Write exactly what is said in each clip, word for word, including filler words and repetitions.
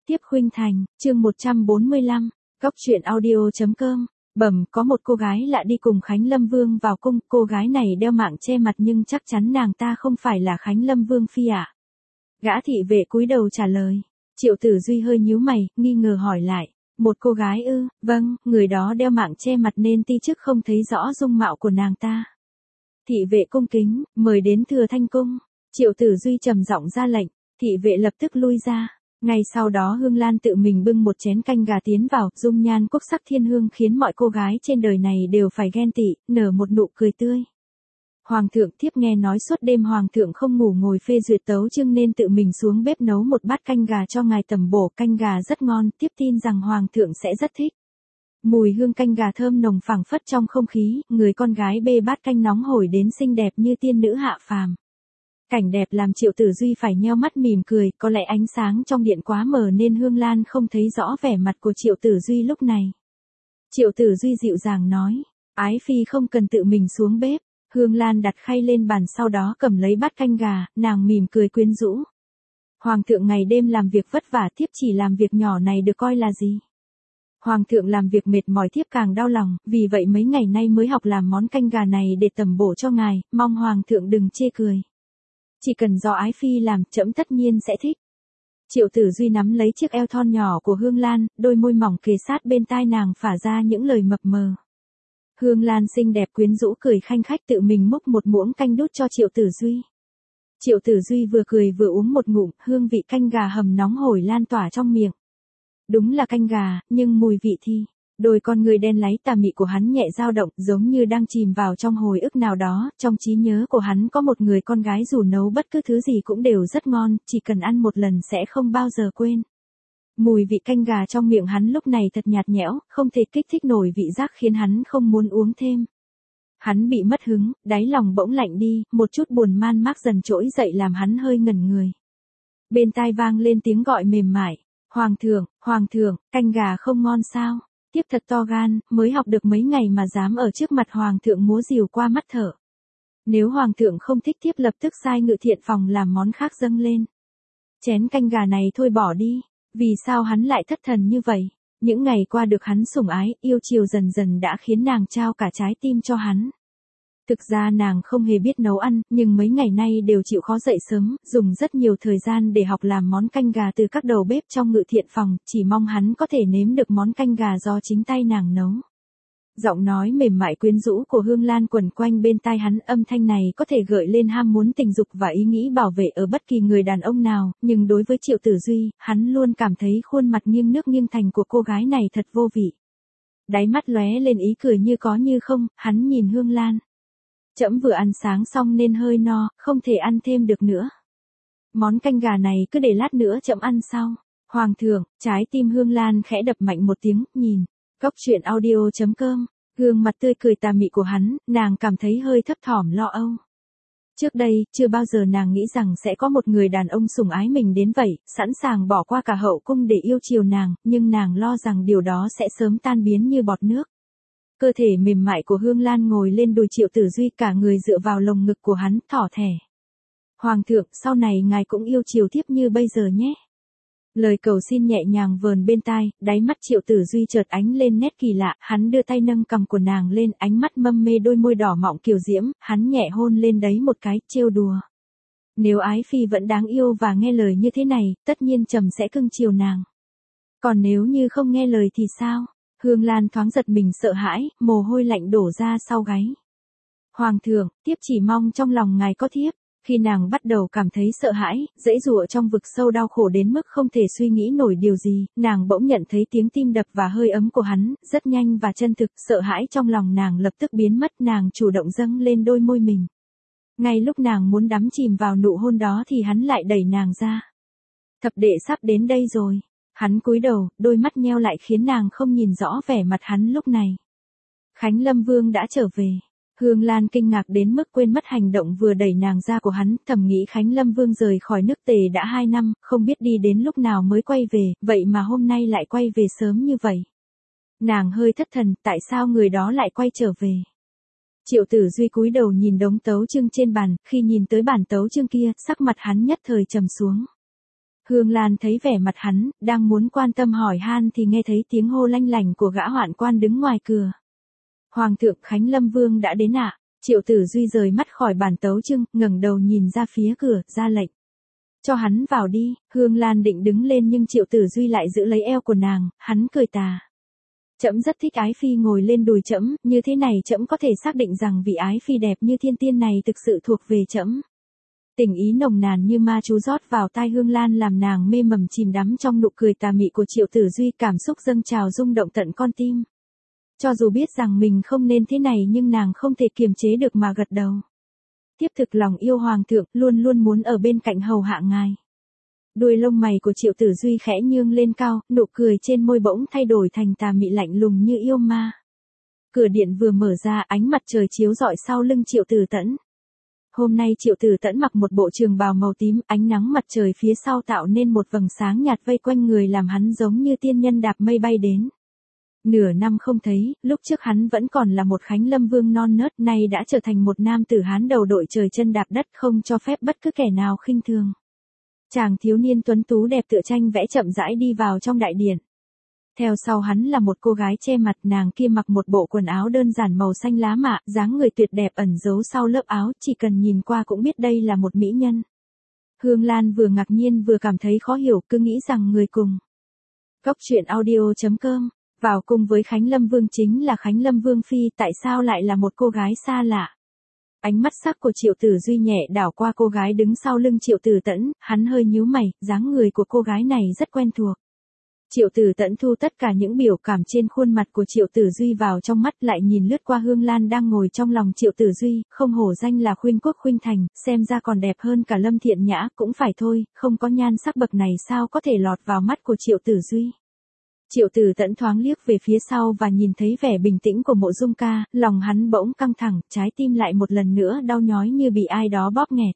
Tiếp khuynh thành, chương một trăm bốn mươi lăm, góc truyện audio chấm com. Bẩm, có một cô gái lạ đi cùng Khánh Lâm Vương vào cung, cô gái này đeo mạng che mặt nhưng chắc chắn nàng ta không phải là Khánh Lâm Vương phi ạ. Gã thị vệ cúi đầu trả lời. Triệu Tử Duy hơi nhíu mày, nghi ngờ hỏi lại. Một cô gái ư? Vâng, người đó đeo mạng che mặt nên ti chức không thấy rõ dung mạo của nàng ta. Thị vệ cung kính, mời đến Thừa Thanh cung. Triệu Tử Duy trầm giọng ra lệnh, thị vệ lập tức lui ra. Ngay sau đó Hương Lan tự mình bưng một chén canh gà tiến vào, dung nhan quốc sắc thiên hương khiến mọi cô gái trên đời này đều phải ghen tị, nở một nụ cười tươi. Hoàng thượng, thiếp nghe nói suốt đêm hoàng thượng không ngủ ngồi phê duyệt tấu chương nên tự mình xuống bếp nấu một bát canh gà cho ngài tẩm bổ, canh gà rất ngon, tiếp tin rằng hoàng thượng sẽ rất thích. Mùi hương canh gà thơm nồng phảng phất trong không khí, người con gái bê bát canh nóng hổi đến xinh đẹp như tiên nữ hạ phàm. Cảnh đẹp làm Triệu Tử Duy phải nheo mắt mỉm cười, có lẽ ánh sáng trong điện quá mờ nên Hương Lan không thấy rõ vẻ mặt của Triệu Tử Duy lúc này. Triệu Tử Duy dịu dàng nói, ái phi không cần tự mình xuống bếp. Hương Lan đặt khay lên bàn sau đó cầm lấy bát canh gà, nàng mỉm cười quyến rũ. Hoàng thượng ngày đêm làm việc vất vả, thiếp chỉ làm việc nhỏ này được coi là gì? Hoàng thượng làm việc mệt mỏi thiếp càng đau lòng, vì vậy mấy ngày nay mới học làm món canh gà này để tẩm bổ cho ngài, mong hoàng thượng đừng chê cười. Chỉ cần do ái phi làm, trẫm tất nhiên sẽ thích. Triệu Tử Duy nắm lấy chiếc eo thon nhỏ của Hương Lan, đôi môi mỏng kề sát bên tai nàng phả ra những lời mập mờ. Hương Lan xinh đẹp quyến rũ cười khanh khách tự mình múc một muỗng canh đút cho Triệu Tử Duy. Triệu Tử Duy vừa cười vừa uống một ngụm, hương vị canh gà hầm nóng hổi lan tỏa trong miệng. Đúng là canh gà, nhưng mùi vị thì... Đôi con người đen láy tà mị của hắn nhẹ dao động, giống như đang chìm vào trong hồi ức nào đó, trong trí nhớ của hắn có một người con gái dù nấu bất cứ thứ gì cũng đều rất ngon, chỉ cần ăn một lần sẽ không bao giờ quên. Mùi vị canh gà trong miệng hắn lúc này thật nhạt nhẽo, không thể kích thích nổi vị giác khiến hắn không muốn uống thêm. Hắn bị mất hứng, đáy lòng bỗng lạnh đi, một chút buồn man mác dần trỗi dậy làm hắn hơi ngẩn người. Bên tai vang lên tiếng gọi mềm mại, Hoàng thượng, Hoàng thượng, canh gà không ngon sao? Tiếp thật to gan, mới học được mấy ngày mà dám ở trước mặt hoàng thượng múa rìu qua mắt thở. Nếu hoàng thượng không thích tiếp lập tức sai ngự thiện phòng làm món khác dâng lên. Chén canh gà này thôi bỏ đi, vì sao hắn lại thất thần như vậy? Những ngày qua được hắn sủng ái, yêu chiều dần dần đã khiến nàng trao cả trái tim cho hắn. Thực ra nàng không hề biết nấu ăn, nhưng mấy ngày nay đều chịu khó dậy sớm, dùng rất nhiều thời gian để học làm món canh gà từ các đầu bếp trong ngự thiện phòng, chỉ mong hắn có thể nếm được món canh gà do chính tay nàng nấu. Giọng nói mềm mại quyến rũ của Hương Lan quẩn quanh bên tai hắn, âm thanh này có thể gợi lên ham muốn tình dục và ý nghĩ bảo vệ ở bất kỳ người đàn ông nào, nhưng đối với Triệu Tử Duy, hắn luôn cảm thấy khuôn mặt nghiêng nước nghiêng thành của cô gái này thật vô vị. Đáy mắt lóe lên ý cười như có như không, hắn nhìn Hương Lan. Trẫm vừa ăn sáng xong nên hơi no, không thể ăn thêm được nữa. Món canh gà này cứ để lát nữa trẫm ăn sau. Hoàng thượng, trái tim Hương Lan khẽ đập mạnh một tiếng, nhìn. Góc truyện audio chấm com, gương mặt tươi cười tà mị của hắn, nàng cảm thấy hơi thấp thỏm lo âu. Trước đây, chưa bao giờ nàng nghĩ rằng sẽ có một người đàn ông sủng ái mình đến vậy, sẵn sàng bỏ qua cả hậu cung để yêu chiều nàng, nhưng nàng lo rằng điều đó sẽ sớm tan biến như bọt nước. Cơ thể mềm mại của Hương Lan ngồi lên đùi Triệu Tử Duy, cả người dựa vào lồng ngực của hắn, thỏ thẻ. Hoàng thượng, sau này ngài cũng yêu chiều thiếp như bây giờ nhé. Lời cầu xin nhẹ nhàng vờn bên tai, đáy mắt Triệu Tử Duy chợt ánh lên nét kỳ lạ, hắn đưa tay nâng cằm của nàng lên, ánh mắt mâm mê đôi môi đỏ mọng kiều diễm, hắn nhẹ hôn lên đấy một cái, trêu đùa. Nếu ái phi vẫn đáng yêu và nghe lời như thế này, tất nhiên trẫm sẽ cưng chiều nàng. Còn nếu như không nghe lời thì sao? Hương Lan thoáng giật mình sợ hãi, mồ hôi lạnh đổ ra sau gáy. Hoàng thượng, thiếp chỉ mong trong lòng ngài có thiếp. Khi nàng bắt đầu cảm thấy sợ hãi, dãy dụa trong vực sâu đau khổ đến mức không thể suy nghĩ nổi điều gì, nàng bỗng nhận thấy tiếng tim đập và hơi ấm của hắn, rất nhanh và chân thực, sợ hãi trong lòng nàng lập tức biến mất, nàng chủ động dâng lên đôi môi mình. Ngay lúc nàng muốn đắm chìm vào nụ hôn đó thì hắn lại đẩy nàng ra. Thập đệ sắp đến đây rồi. Hắn cúi đầu, đôi mắt nheo lại khiến nàng không nhìn rõ vẻ mặt hắn lúc này. Khánh Lâm Vương đã trở về. Hương Lan kinh ngạc đến mức quên mất hành động vừa đẩy nàng ra của hắn, thầm nghĩ Khánh Lâm Vương rời khỏi nước Tề đã hai năm, không biết đi đến lúc nào mới quay về, vậy mà hôm nay lại quay về sớm như vậy. Nàng hơi thất thần, tại sao người đó lại quay trở về? Triệu Tử Duy cúi đầu nhìn đống tấu chương trên bàn, khi nhìn tới bản tấu chương kia, sắc mặt hắn nhất thời trầm xuống. Hương Lan thấy vẻ mặt hắn, đang muốn quan tâm hỏi han thì nghe thấy tiếng hô lanh lành của gã hoạn quan đứng ngoài cửa. Hoàng thượng, Khánh Lâm Vương đã đến ạ. Triệu Tử Duy rời mắt khỏi bàn tấu chương, ngẩng đầu nhìn ra phía cửa, ra lệnh. Cho hắn vào đi. Hương Lan định đứng lên nhưng Triệu Tử Duy lại giữ lấy eo của nàng, hắn cười tà. Trẫm rất thích Ái Phi ngồi lên đùi trẫm, như thế này trẫm có thể xác định rằng vị Ái Phi đẹp như thiên tiên này thực sự thuộc về trẫm. Tình ý nồng nàn như ma chú rót vào tai Hương Lan làm nàng mê mầm chìm đắm trong nụ cười tà mị của Triệu Tử Duy, cảm xúc dâng trào rung động tận con tim. Cho dù biết rằng mình không nên thế này nhưng nàng không thể kiềm chế được mà gật đầu. Tiếp thực lòng yêu hoàng thượng, luôn luôn muốn ở bên cạnh hầu hạ ngài. Đuôi lông mày của Triệu Tử Duy khẽ nhương lên cao, nụ cười trên môi bỗng thay đổi thành tà mị lạnh lùng như yêu ma. Cửa điện vừa mở ra, ánh mặt trời chiếu rọi sau lưng Triệu Tử Tẫn. Hôm nay Triệu Tử Tẫn mặc một bộ trường bào màu tím, ánh nắng mặt trời phía sau tạo nên một vầng sáng nhạt vây quanh người làm hắn giống như tiên nhân đạp mây bay đến. Nửa năm không thấy, lúc trước hắn vẫn còn là một Khánh Lâm Vương non nớt, nay đã trở thành một nam tử Hán đầu đội trời chân đạp đất, không cho phép bất cứ kẻ nào khinh thường. Chàng thiếu niên tuấn tú đẹp tựa tranh vẽ chậm rãi đi vào trong đại điện. Theo sau hắn là một cô gái che mặt, nàng kia mặc một bộ quần áo đơn giản màu xanh lá mạ, dáng người tuyệt đẹp ẩn giấu sau lớp áo, chỉ cần nhìn qua cũng biết đây là một mỹ nhân. Hương Lan vừa ngạc nhiên vừa cảm thấy khó hiểu, cứ nghĩ rằng người cùng. Góc truyện audio chấm com vào cùng với Khánh Lâm Vương chính là Khánh Lâm Vương Phi, tại sao lại là một cô gái xa lạ? Ánh mắt sắc của Triệu Tử Duy nhẹ đảo qua cô gái đứng sau lưng Triệu Tử Tẫn, hắn hơi nhíu mày, dáng người của cô gái này rất quen thuộc. Triệu Tử Tẫn thu tất cả những biểu cảm trên khuôn mặt của Triệu Tử Duy vào trong mắt, lại nhìn lướt qua Hương Lan đang ngồi trong lòng Triệu Tử Duy, không hổ danh là khuynh quốc khuynh thành, xem ra còn đẹp hơn cả Lâm Thiện Nhã, cũng phải thôi, không có nhan sắc bậc này sao có thể lọt vào mắt của Triệu Tử Duy. Triệu Tử Tẫn thoáng liếc về phía sau và nhìn thấy vẻ bình tĩnh của Mộ Dung Ca, lòng hắn bỗng căng thẳng, trái tim lại một lần nữa đau nhói như bị ai đó bóp nghẹt.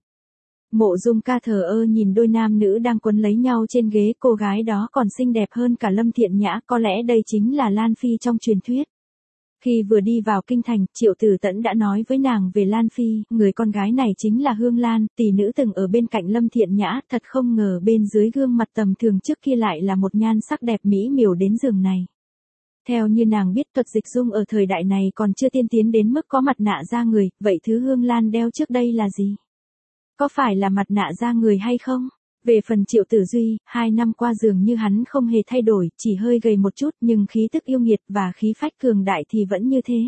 Mộ Dung Ca thờ ơ nhìn đôi nam nữ đang quấn lấy nhau trên ghế, cô gái đó còn xinh đẹp hơn cả Lâm Thiện Nhã, có lẽ đây chính là Lan Phi trong truyền thuyết. Khi vừa đi vào kinh thành, Triệu Tử Tẫn đã nói với nàng về Lan Phi, người con gái này chính là Hương Lan, tỷ nữ từng ở bên cạnh Lâm Thiện Nhã, thật không ngờ bên dưới gương mặt tầm thường trước kia lại là một nhan sắc đẹp mỹ miều đến giường này. Theo như nàng biết, thuật dịch dung ở thời đại này còn chưa tiên tiến đến mức có mặt nạ da người, vậy thứ Hương Lan đeo trước đây là gì? Có phải là mặt nạ da người hay không? Về phần Triệu Tử Duy, hai năm qua dường như hắn không hề thay đổi, chỉ hơi gầy một chút nhưng khí tức yêu nghiệt và khí phách cường đại thì vẫn như thế.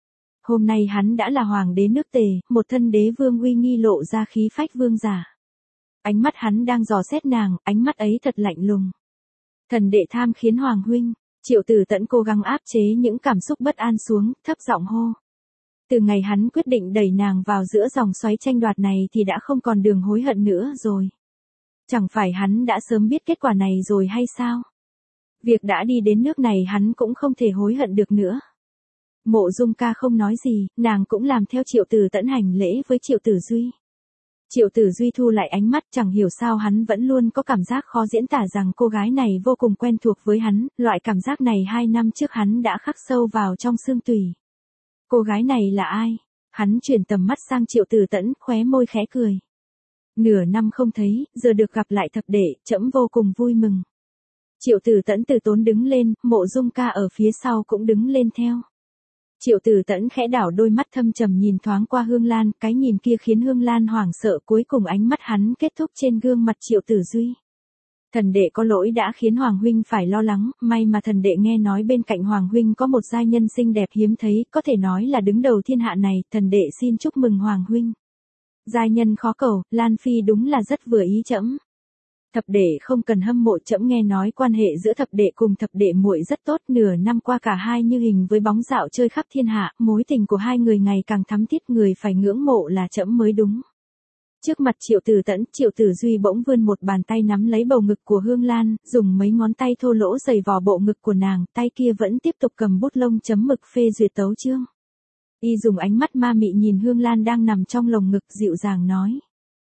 Hôm nay hắn đã là hoàng đế nước Tề, một thân đế vương uy nghi lộ ra khí phách vương giả. Ánh mắt hắn đang dò xét nàng, ánh mắt ấy thật lạnh lùng. Thần đệ tham khiến hoàng huynh. Triệu Tử Tẫn cố gắng áp chế những cảm xúc bất an xuống, thấp giọng hô. Từ ngày hắn quyết định đẩy nàng vào giữa dòng xoáy tranh đoạt này thì đã không còn đường hối hận nữa rồi. Chẳng phải hắn đã sớm biết kết quả này rồi hay sao? Việc đã đi đến nước này hắn cũng không thể hối hận được nữa. Mộ Dung Ca không nói gì, nàng cũng làm theo Triệu Tử Tẫn hành lễ với Triệu Tử Duy. Triệu Tử Duy thu lại ánh mắt, chẳng hiểu sao hắn vẫn luôn có cảm giác khó diễn tả rằng cô gái này vô cùng quen thuộc với hắn, loại cảm giác này hai năm trước hắn đã khắc sâu vào trong xương tủy. Cô gái này là ai? Hắn chuyển tầm mắt sang Triệu Tử Tẫn, khóe môi khẽ cười. Nửa năm không thấy, giờ được gặp lại thập đệ, trẫm vô cùng vui mừng. Triệu Tử Tẫn từ tốn đứng lên, Mộ Dung Ca ở phía sau cũng đứng lên theo. Triệu Tử Tẫn khẽ đảo đôi mắt thâm trầm nhìn thoáng qua Hương Lan, cái nhìn kia khiến Hương Lan hoảng sợ, cuối cùng ánh mắt hắn kết thúc trên gương mặt Triệu Tử Duy. Thần đệ có lỗi đã khiến Hoàng huynh phải lo lắng, may mà thần đệ nghe nói bên cạnh Hoàng huynh có một giai nhân xinh đẹp hiếm thấy, có thể nói là đứng đầu thiên hạ này, thần đệ xin chúc mừng Hoàng huynh. Giai nhân khó cầu, Lan Phi đúng là rất vừa ý trẫm. Thập đệ không cần hâm mộ, trẫm nghe nói quan hệ giữa thập đệ cùng thập đệ muội rất tốt, nửa năm qua cả hai như hình với bóng dạo chơi khắp thiên hạ, mối tình của hai người ngày càng thắm thiết, người phải ngưỡng mộ là trẫm mới đúng. Trước mặt Triệu Tử Tẫn, Triệu Tử Duy bỗng vươn một bàn tay nắm lấy bầu ngực của Hương Lan, dùng mấy ngón tay thô lỗ giày vò bộ ngực của nàng, tay kia vẫn tiếp tục cầm bút lông chấm mực phê duyệt tấu chương. Y dùng ánh mắt ma mị nhìn Hương Lan đang nằm trong lồng ngực, dịu dàng nói.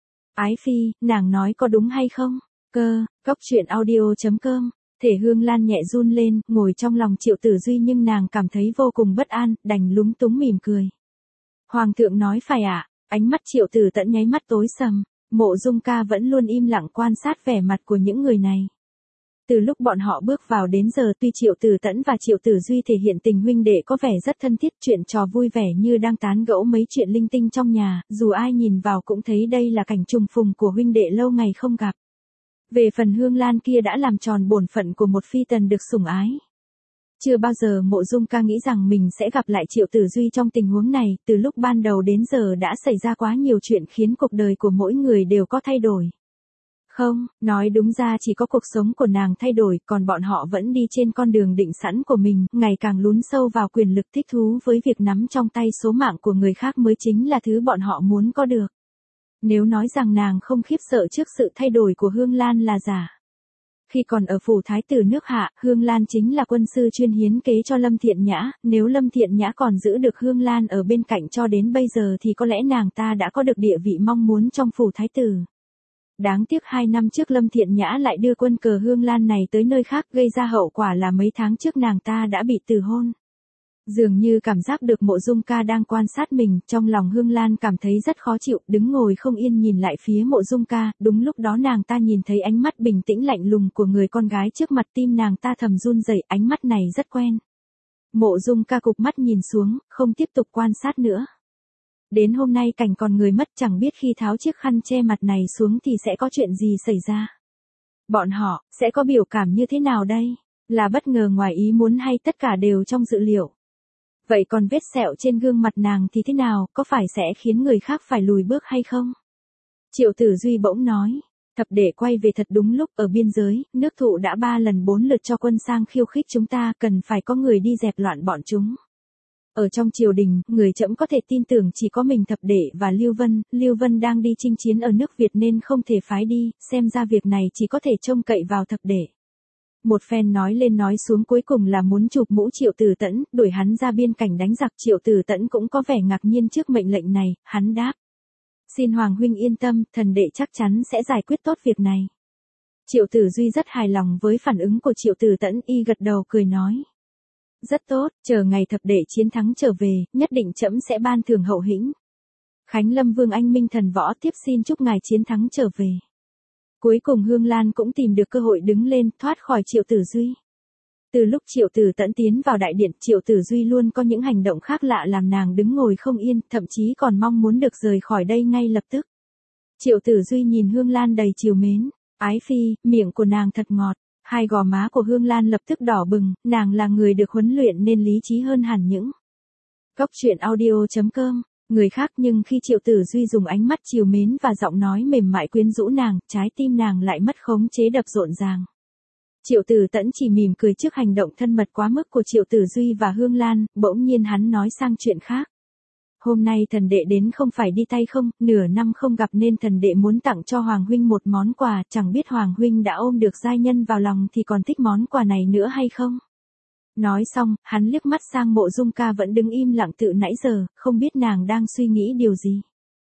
Ái Phi, nàng nói có đúng hay không? Cơ, góc truyện audio chấm com. Thể Hương Lan nhẹ run lên, ngồi trong lòng Triệu Tử Duy nhưng nàng cảm thấy vô cùng bất an, đành lúng túng mỉm cười. Hoàng thượng nói phải ạ. À? Ánh mắt Triệu Tử Tẫn nháy mắt tối sầm. Mộ Dung Ca vẫn luôn im lặng quan sát vẻ mặt của những người này. Từ lúc bọn họ bước vào đến giờ tuy Triệu Tử Tẫn và Triệu Tử Duy thể hiện tình huynh đệ có vẻ rất thân thiết, chuyện trò vui vẻ như đang tán gẫu mấy chuyện linh tinh trong nhà, dù ai nhìn vào cũng thấy đây là cảnh trùng phùng của huynh đệ lâu ngày không gặp. Về phần Hương Lan kia đã làm tròn bổn phận của một phi tần được sủng ái. Chưa bao giờ Mộ Dung Ca nghĩ rằng mình sẽ gặp lại Triệu Tử Duy trong tình huống này, từ lúc ban đầu đến giờ đã xảy ra quá nhiều chuyện khiến cuộc đời của mỗi người đều có thay đổi. Không, nói đúng ra chỉ có cuộc sống của nàng thay đổi, còn bọn họ vẫn đi trên con đường định sẵn của mình, ngày càng lún sâu vào quyền lực, thích thú với việc nắm trong tay số mạng của người khác mới chính là thứ bọn họ muốn có được. Nếu nói rằng nàng không khiếp sợ trước sự thay đổi của Hương Lan là giả. Khi còn ở phủ thái tử nước Hạ, Hương Lan chính là quân sư chuyên hiến kế cho Lâm Thiện Nhã, nếu Lâm Thiện Nhã còn giữ được Hương Lan ở bên cạnh cho đến bây giờ thì có lẽ nàng ta đã có được địa vị mong muốn trong phủ thái tử. Đáng tiếc hai năm trước Lâm Thiện Nhã lại đưa quân cờ Hương Lan này tới nơi khác, gây ra hậu quả là mấy tháng trước nàng ta đã bị từ hôn. Dường như cảm giác được Mộ Dung Ca đang quan sát mình, trong lòng Hương Lan cảm thấy rất khó chịu, đứng ngồi không yên nhìn lại phía Mộ Dung Ca, đúng lúc đó nàng ta nhìn thấy ánh mắt bình tĩnh lạnh lùng của người con gái trước mặt, tim nàng ta thầm run rẩy, ánh mắt này rất quen. Mộ Dung Ca cụp mắt nhìn xuống, không tiếp tục quan sát nữa. Đến hôm nay cảnh còn người mất, chẳng biết khi tháo chiếc khăn che mặt này xuống thì sẽ có chuyện gì xảy ra. Bọn họ, sẽ có biểu cảm như thế nào đây? Là bất ngờ ngoài ý muốn hay tất cả đều trong dự liệu? Vậy còn vết sẹo trên gương mặt nàng thì thế nào, có phải sẽ khiến người khác phải lùi bước hay không? Triệu Tử Duy bỗng nói, thập đệ quay về thật đúng lúc, ở biên giới, nước Thụ đã ba lần bốn lượt cho quân sang khiêu khích chúng ta, cần phải có người đi dẹp loạn bọn chúng. Ở trong triều đình, người trẫm có thể tin tưởng chỉ có mình thập đệ và Lưu Vân, Lưu Vân đang đi chinh chiến ở nước Việt nên không thể phái đi, xem ra việc này chỉ có thể trông cậy vào thập đệ. Một phen nói lên nói xuống cuối cùng là muốn chụp mũ Triệu Tử Tẫn, đuổi hắn ra biên cảnh đánh giặc. Triệu Tử Tẫn cũng có vẻ ngạc nhiên trước mệnh lệnh này, hắn đáp. Xin Hoàng huynh yên tâm, thần đệ chắc chắn sẽ giải quyết tốt việc này. Triệu Tử Duy rất hài lòng với phản ứng của Triệu Tử Tẫn, y gật đầu cười nói. Rất tốt, chờ ngày thập đệ chiến thắng trở về, nhất định trẫm sẽ ban thưởng hậu hĩnh. Khánh Lâm Vương anh minh thần võ, tiếp xin chúc ngài chiến thắng trở về. Cuối cùng Hương Lan cũng tìm được cơ hội đứng lên, thoát khỏi Triệu Tử Duy. Từ lúc Triệu Tử Tẫn tiến vào đại điện, Triệu Tử Duy luôn có những hành động khác lạ làm nàng đứng ngồi không yên, thậm chí còn mong muốn được rời khỏi đây ngay lập tức. Triệu Tử Duy nhìn Hương Lan đầy trìu mến, ái phi, miệng của nàng thật ngọt. Hai gò má của Hương Lan lập tức đỏ bừng, nàng là người được huấn luyện nên lý trí hơn hẳn những. Cốc truyện audio chấm com, người khác, nhưng khi Triệu Tử Duy dùng ánh mắt trìu mến và giọng nói mềm mại quyến rũ nàng, trái tim nàng lại mất khống chế đập rộn ràng. Triệu Tử Tẫn chỉ mỉm cười trước hành động thân mật quá mức của Triệu Tử Duy và Hương Lan, bỗng nhiên hắn nói sang chuyện khác. Hôm nay thần đệ đến không phải đi tay không, nửa năm không gặp nên thần đệ muốn tặng cho Hoàng huynh một món quà, chẳng biết Hoàng huynh đã ôm được giai nhân vào lòng thì còn thích món quà này nữa hay không? Nói xong, hắn liếc mắt sang Mộ Dung Ca vẫn đứng im lặng từ nãy giờ, không biết nàng đang suy nghĩ điều gì.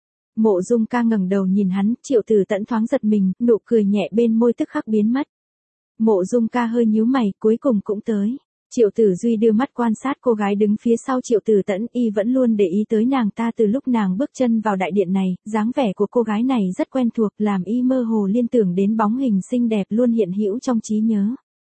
Mộ Dung Ca ngẩng đầu nhìn hắn, Triệu Tử Tẫn thoáng giật mình, nụ cười nhẹ bên môi tức khắc biến mất. Mộ Dung Ca hơi nhíu mày, cuối cùng cũng tới. Triệu Tử Duy đưa mắt quan sát cô gái đứng phía sau Triệu Tử Tẫn, y vẫn luôn để ý tới nàng ta từ lúc nàng bước chân vào đại điện này, dáng vẻ của cô gái này rất quen thuộc, làm y mơ hồ liên tưởng đến bóng hình xinh đẹp luôn hiện hữu trong trí nhớ.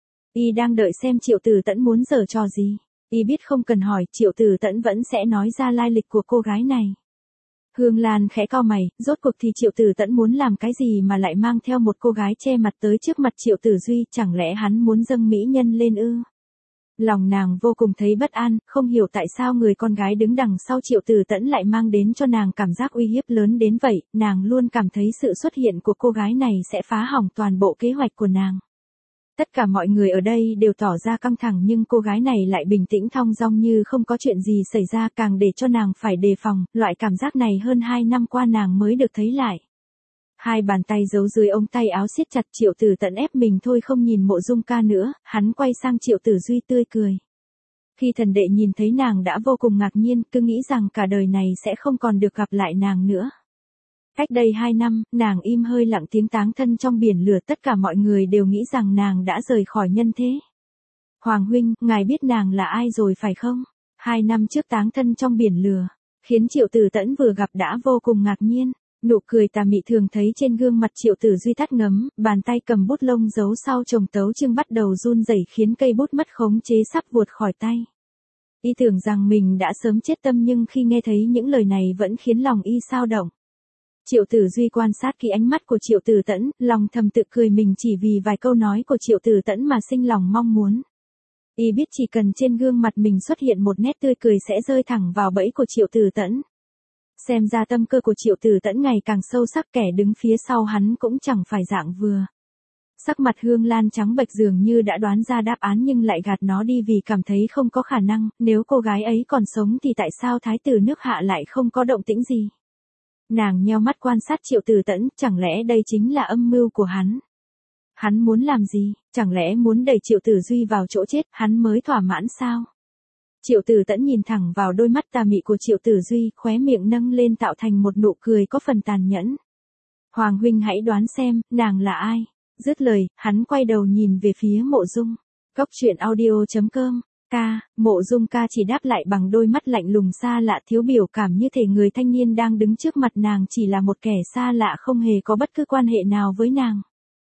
Y đang đợi xem Triệu Tử Tẫn muốn giở trò gì. Y biết không cần hỏi, Triệu Tử Tẫn vẫn sẽ nói ra lai lịch của cô gái này. Hương Lan khẽ cau mày, rốt cuộc thì Triệu Tử Tẫn muốn làm cái gì mà lại mang theo một cô gái che mặt tới trước mặt Triệu Tử Duy, chẳng lẽ hắn muốn dâng mỹ nhân lên ư? Lòng nàng vô cùng thấy bất an, không hiểu tại sao người con gái đứng đằng sau Triệu Tử Tẫn lại mang đến cho nàng cảm giác uy hiếp lớn đến vậy, nàng luôn cảm thấy sự xuất hiện của cô gái này sẽ phá hỏng toàn bộ kế hoạch của nàng. Tất cả mọi người ở đây đều tỏ ra căng thẳng nhưng cô gái này lại bình tĩnh thong dong như không có chuyện gì xảy ra, càng để cho nàng phải đề phòng, loại cảm giác này hơn hai năm qua nàng mới được thấy lại. Hai bàn tay giấu dưới ống tay áo siết chặt, Triệu Tử Tẫn ép mình thôi không nhìn Mộ Dung Ca nữa, hắn quay sang Triệu Tử Duy tươi cười. Khi thần đệ nhìn thấy nàng đã vô cùng ngạc nhiên, cứ nghĩ rằng cả đời này sẽ không còn được gặp lại nàng nữa. Cách đây hai năm, nàng im hơi lặng tiếng táng thân trong biển lửa, tất cả mọi người đều nghĩ rằng nàng đã rời khỏi nhân thế. Hoàng huynh, ngài biết nàng là ai rồi phải không? Hai năm trước táng thân trong biển lửa, khiến Triệu Tử Tẫn vừa gặp đã vô cùng ngạc nhiên. Nụ cười tà mị thường thấy trên gương mặt Triệu Tử Duy tắt ngấm, bàn tay cầm bút lông giấu sau chồng tấu chương bắt đầu run rẩy khiến cây bút mất khống chế sắp vuột khỏi tay. Y tưởng rằng mình đã sớm chết tâm nhưng khi nghe thấy những lời này vẫn khiến lòng y xao động. Triệu Tử Duy quan sát kỹ ánh mắt của Triệu Tử Tẫn, lòng thầm tự cười mình chỉ vì vài câu nói của Triệu Tử Tẫn mà sinh lòng mong muốn. Y biết chỉ cần trên gương mặt mình xuất hiện một nét tươi cười sẽ rơi thẳng vào bẫy của Triệu Tử Tẫn. Xem ra tâm cơ của Triệu Tử Tẫn ngày càng sâu sắc, kẻ đứng phía sau hắn cũng chẳng phải dạng vừa. Sắc mặt Hương Lan trắng bệch dường như đã đoán ra đáp án nhưng lại gạt nó đi vì cảm thấy không có khả năng, nếu cô gái ấy còn sống thì tại sao thái tử nước Hạ lại không có động tĩnh gì. Nàng nheo mắt quan sát Triệu Tử Tẫn, chẳng lẽ đây chính là âm mưu của hắn? Hắn muốn làm gì, chẳng lẽ muốn đẩy Triệu Tử Duy vào chỗ chết, hắn mới thỏa mãn sao? Triệu Tử Tẫn nhìn thẳng vào đôi mắt tà mị của Triệu Tử Duy, khóe miệng nâng lên tạo thành một nụ cười có phần tàn nhẫn. Hoàng huynh hãy đoán xem, nàng là ai? Dứt lời, hắn quay đầu nhìn về phía Mộ Dung. Cốc truyện audio chấm com. Ca, Mộ Dung ca chỉ đáp lại bằng đôi mắt lạnh lùng xa lạ thiếu biểu cảm như thể người thanh niên đang đứng trước mặt nàng chỉ là một kẻ xa lạ không hề có bất cứ quan hệ nào với nàng.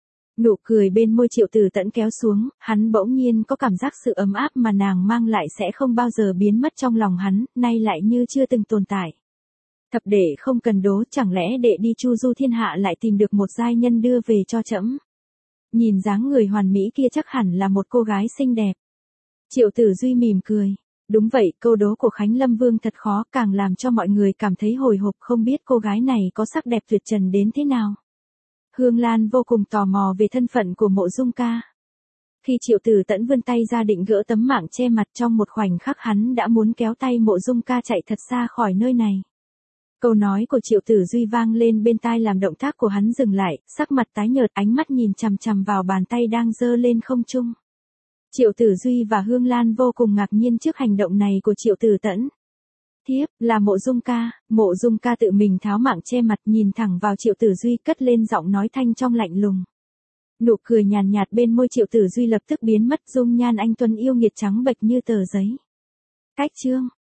Nụ cười bên môi Triệu Tử Tẫn kéo xuống, hắn bỗng nhiên có cảm giác sự ấm áp mà nàng mang lại sẽ không bao giờ biến mất trong lòng hắn, nay lại như chưa từng tồn tại. Thập đệ không cần đố, chẳng lẽ đệ đi chu du thiên hạ lại tìm được một giai nhân đưa về cho trẫm? Nhìn dáng người hoàn mỹ kia chắc hẳn là một cô gái xinh đẹp. Triệu Tử Duy mỉm cười. Đúng vậy, câu đố của Khánh Lâm Vương thật khó, càng làm cho mọi người cảm thấy hồi hộp không biết cô gái này có sắc đẹp tuyệt trần đến thế nào. Hương Lan vô cùng tò mò về thân phận của Mộ Dung ca. Khi Triệu Tử Tẫn vươn tay ra định gỡ tấm mảng che mặt trong một khoảnh khắc hắn đã muốn kéo tay Mộ Dung ca chạy thật xa khỏi nơi này. Câu nói của Triệu Tử Duy vang lên bên tai làm động tác của hắn dừng lại, sắc mặt tái nhợt ánh mắt nhìn chằm chằm vào bàn tay đang giơ lên không trung. Triệu Tử Duy và Hương Lan vô cùng ngạc nhiên trước hành động này của Triệu Tử Tẫn. Thiếp, là Mộ Dung ca, Mộ Dung ca tự mình tháo mảng che mặt nhìn thẳng vào Triệu Tử Duy cất lên giọng nói thanh trong lạnh lùng. Nụ cười nhàn nhạt, nhạt bên môi Triệu Tử Duy lập tức biến mất dung nhan anh tuấn yêu nghiệt trắng bệch như tờ giấy. Cách chương.